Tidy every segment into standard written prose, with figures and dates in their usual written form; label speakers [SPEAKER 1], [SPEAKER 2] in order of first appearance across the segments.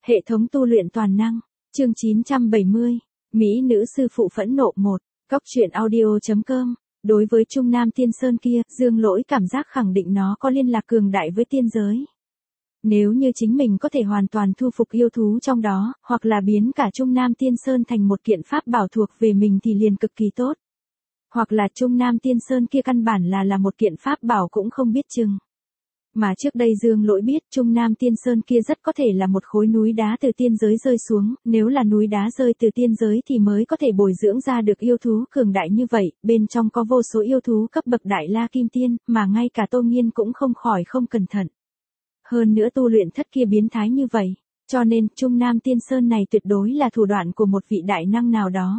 [SPEAKER 1] Hệ thống tu luyện toàn năng, chương 970, Mỹ nữ sư phụ phẫn nộ 1, Cóc truyện audio.com. Đối với Trung Nam Tiên Sơn kia, Dương Lỗi cảm giác khẳng định nó có liên lạc cường đại với tiên giới. Nếu như chính mình có thể hoàn toàn thu phục yêu thú trong đó, hoặc là biến cả Trung Nam Tiên Sơn thành một kiện pháp bảo thuộc về mình thì liền cực kỳ tốt. Hoặc là Trung Nam Tiên Sơn kia căn bản là một kiện pháp bảo cũng không biết chừng. Mà trước đây Dương Lỗi biết Trung Nam Tiên Sơn kia rất có thể là một khối núi đá từ tiên giới rơi xuống, nếu là núi đá rơi từ tiên giới thì mới có thể bồi dưỡng ra được yêu thú cường đại như vậy, bên trong có vô số yêu thú cấp bậc đại la kim tiên, mà ngay cả Tô Nghiên cũng không khỏi không cẩn thận. Hơn nữa tu luyện thất kia biến thái như vậy, cho nên Trung Nam Tiên Sơn này tuyệt đối là thủ đoạn của một vị đại năng nào đó.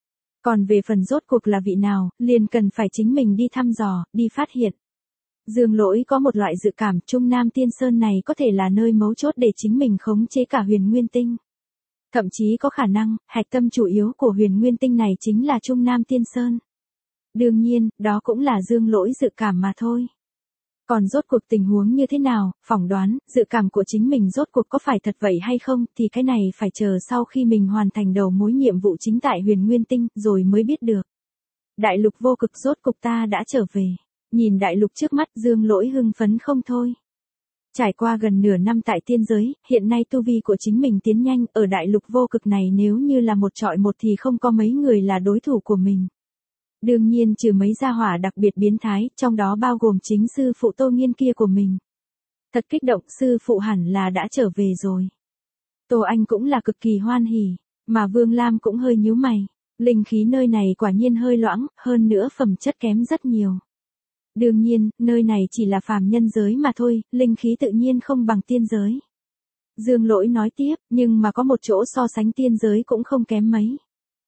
[SPEAKER 1] Còn về phần rốt cuộc là vị nào, liền cần phải chính mình đi thăm dò, đi phát hiện. Dương Lỗi có một loại dự cảm Trung Nam Tiên Sơn này có thể là nơi mấu chốt để chính mình khống chế cả Huyền Nguyên Tinh. Thậm chí có khả năng, hạch tâm chủ yếu của Huyền Nguyên Tinh này chính là Trung Nam Tiên Sơn. Đương nhiên, đó cũng là Dương Lỗi dự cảm mà thôi. Còn rốt cuộc tình huống như thế nào, phỏng đoán, dự cảm của chính mình rốt cuộc có phải thật vậy hay không, thì cái này phải chờ sau khi mình hoàn thành đầu mối nhiệm vụ chính tại Huyền Nguyên Tinh, rồi mới biết được. Đại lục vô cực rốt cuộc ta đã trở về. Nhìn đại lục trước mắt Dương Lỗi hưng phấn không thôi. Trải qua gần nửa năm tại tiên giới, hiện nay tu vi của chính mình tiến nhanh, ở đại lục vô cực này nếu như là một trọi một thì không có mấy người là đối thủ của mình. Đương nhiên trừ mấy gia hỏa đặc biệt biến thái, trong đó bao gồm chính sư phụ Tô Nghiên kia của mình. Thật kích động, sư phụ hẳn là đã trở về rồi. Tô Anh cũng là cực kỳ hoan hỉ, mà Vương Lam cũng hơi nhíu mày. Linh khí nơi này quả nhiên hơi loãng, hơn nữa phẩm chất kém rất nhiều. Đương nhiên, nơi này chỉ là phàm nhân giới mà thôi, linh khí tự nhiên không bằng tiên giới. Dương Lỗi nói tiếp, nhưng mà có một chỗ so sánh tiên giới cũng không kém mấy.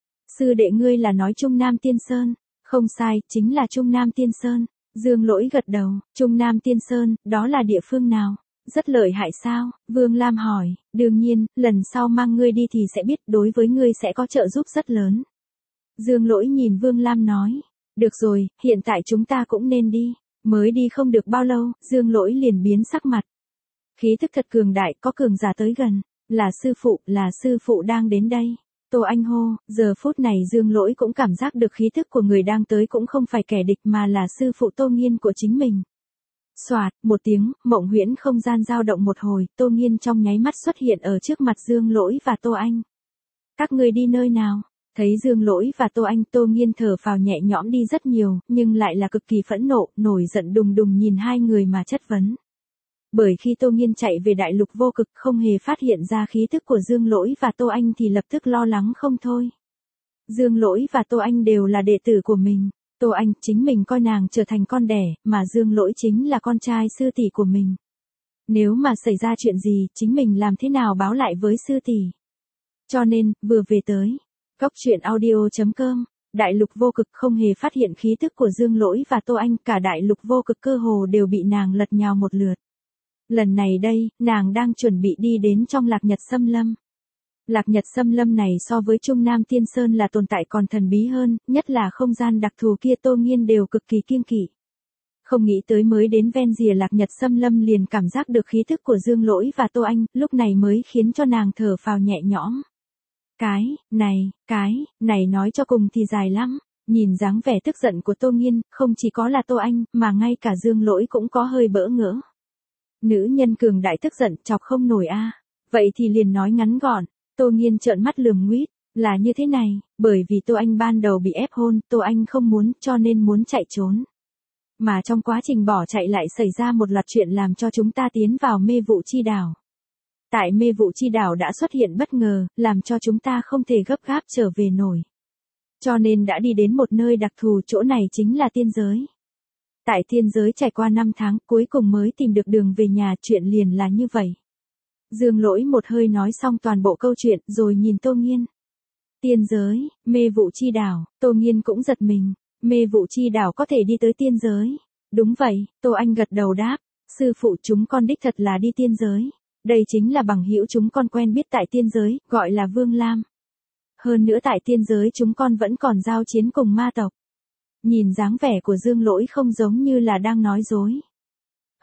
[SPEAKER 1] Sư đệ ngươi là nói Trung Nam Tiên Sơn, không sai, chính là Trung Nam Tiên Sơn. Dương Lỗi gật đầu, Trung Nam Tiên Sơn, đó là địa phương nào? Rất lợi hại sao? Vương Lam hỏi, đương nhiên, lần sau mang ngươi đi thì sẽ biết đối với ngươi sẽ có trợ giúp rất lớn. Dương Lỗi nhìn Vương Lam nói. Được rồi, hiện tại chúng ta cũng nên đi. Mới đi không được bao lâu, Dương Lỗi liền biến sắc mặt. Khí thức thật cường đại, có cường giả tới gần. Là sư phụ đang đến đây. Tô Anh hô, giờ phút này Dương Lỗi cũng cảm giác được khí thức của người đang tới cũng không phải kẻ địch mà là sư phụ Tô Nghiên của chính mình. Soạt, một tiếng, mộng huyễn không gian dao động một hồi, Tô Nghiên trong nháy mắt xuất hiện ở trước mặt Dương Lỗi và Tô Anh. Các người đi nơi nào? Thấy Dương Lỗi và Tô Anh, Tô Nghiên thở phào nhẹ nhõm đi rất nhiều, nhưng lại là cực kỳ phẫn nộ, nổi giận đùng đùng nhìn hai người mà chất vấn. Bởi khi Tô Nghiên chạy về đại lục vô cực không hề phát hiện ra khí thức của Dương Lỗi và Tô Anh thì lập tức lo lắng không thôi. Dương Lỗi và Tô Anh đều là đệ tử của mình. Tô Anh chính mình coi nàng trở thành con đẻ, mà Dương Lỗi chính là con trai sư tỷ của mình. Nếu mà xảy ra chuyện gì, chính mình làm thế nào báo lại với sư tỷ? Cho nên, vừa về tới. Cóc truyện audio.com, đại lục vô cực không hề phát hiện khí thức của Dương Lỗi và Tô Anh, cả đại lục vô cực cơ hồ đều bị nàng lật nhào một lượt. Lần này đây, nàng đang chuẩn bị đi đến trong Lạc Nhật Xâm Lâm. Lạc Nhật Xâm Lâm này so với Trung Nam Tiên Sơn là tồn tại còn thần bí hơn, nhất là không gian đặc thù kia Tô Nghiên đều cực kỳ kiêng kỵ. Không nghĩ tới mới đến ven rìa Lạc Nhật Xâm Lâm liền cảm giác được khí thức của Dương Lỗi và Tô Anh, lúc này mới khiến cho nàng thở phào nhẹ nhõm. Cái này nói cho cùng thì dài lắm. Nhìn dáng vẻ tức giận của Tô Nghiên, không chỉ có là Tô Anh, mà ngay cả Dương Lỗi cũng có hơi bỡ ngỡ. Nữ nhân cường đại tức giận chọc không nổi a. Vậy thì liền nói ngắn gọn. Tô Nghiên trợn mắt lườm nguýt, là như thế này, bởi vì Tô Anh ban đầu bị ép hôn, Tô Anh không muốn, cho nên muốn chạy trốn. Mà trong quá trình bỏ chạy lại xảy ra một loạt chuyện làm cho chúng ta tiến vào mê vụ chi đảo. Tại mê vụ chi đảo đã xuất hiện bất ngờ, làm cho chúng ta không thể gấp gáp trở về nổi. Cho nên đã đi đến một nơi đặc thù, chỗ này chính là tiên giới. Tại tiên giới trải qua 5 tháng, cuối cùng mới tìm được đường về nhà, chuyện liền là như vậy. Dương Lỗi một hơi nói xong toàn bộ câu chuyện, rồi nhìn Tô Nghiên. Tiên giới, mê vụ chi đảo, Tô Nghiên cũng giật mình, mê vụ chi đảo có thể đi tới tiên giới. Đúng vậy, Tô Anh gật đầu đáp, sư phụ chúng con đích thật là đi tiên giới. Đây chính là bằng hữu chúng con quen biết tại tiên giới, gọi là Vương Lam. Hơn nữa tại tiên giới chúng con vẫn còn giao chiến cùng ma tộc. Nhìn dáng vẻ của Dương Lỗi không giống như là đang nói dối.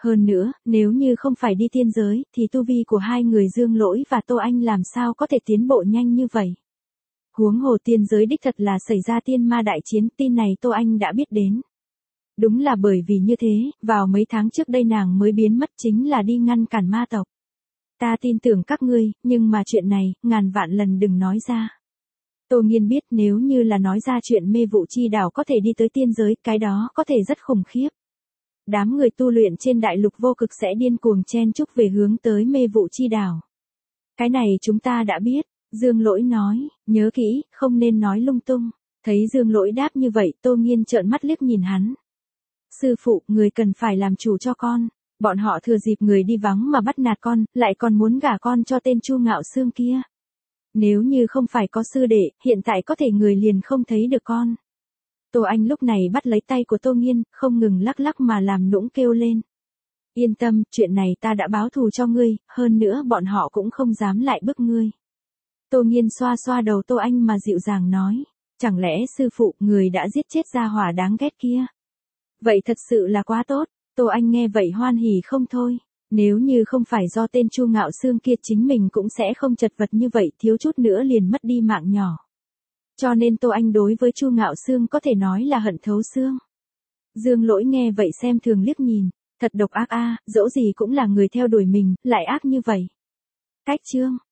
[SPEAKER 1] Hơn nữa, nếu như không phải đi tiên giới, thì tu vi của hai người Dương Lỗi và Tô Anh làm sao có thể tiến bộ nhanh như vậy. Huống hồ tiên giới đích thật là xảy ra tiên ma đại chiến, tin này Tô Anh đã biết đến. Đúng là bởi vì như thế, vào mấy tháng trước đây nàng mới biến mất chính là đi ngăn cản ma tộc. Ta tin tưởng các ngươi, nhưng mà chuyện này, ngàn vạn lần đừng nói ra. Tô Nghiên biết nếu như là nói ra chuyện mê vụ chi đảo có thể đi tới tiên giới, cái đó có thể rất khủng khiếp. Đám người tu luyện trên đại lục vô cực sẽ điên cuồng chen chúc về hướng tới mê vụ chi đảo. Cái này chúng ta đã biết, Dương Lỗi nói, nhớ kỹ, không nên nói lung tung. Thấy Dương Lỗi đáp như vậy, Tô Nghiên trợn mắt liếc nhìn hắn. Sư phụ, người cần phải làm chủ cho con. Bọn họ thừa dịp người đi vắng mà bắt nạt con, lại còn muốn gả con cho tên Chu Ngạo Xương kia. Nếu như không phải có sư đệ, hiện tại có thể người liền không thấy được con. Tô Anh lúc này bắt lấy tay của Tô Nghiên, không ngừng lắc lắc mà làm nũng kêu lên. Yên tâm, chuyện này ta đã báo thù cho ngươi, hơn nữa bọn họ cũng không dám lại bức ngươi. Tô Nghiên xoa xoa đầu Tô Anh mà dịu dàng nói, chẳng lẽ sư phụ người đã giết chết gia hỏa đáng ghét kia? Vậy thật sự là quá tốt, Tô Anh nghe vậy hoan hỉ không thôi. Nếu như không phải do tên Chu Ngạo Xương kia chính mình cũng sẽ không chật vật như vậy, thiếu chút nữa liền mất đi mạng nhỏ. Cho nên Tô Anh đối với Chu Ngạo Xương có thể nói là hận thấu xương. Dương Lỗi nghe vậy xem thường liếc nhìn, thật độc ác a, dẫu gì cũng là người theo đuổi mình, lại ác như vậy. Cách chương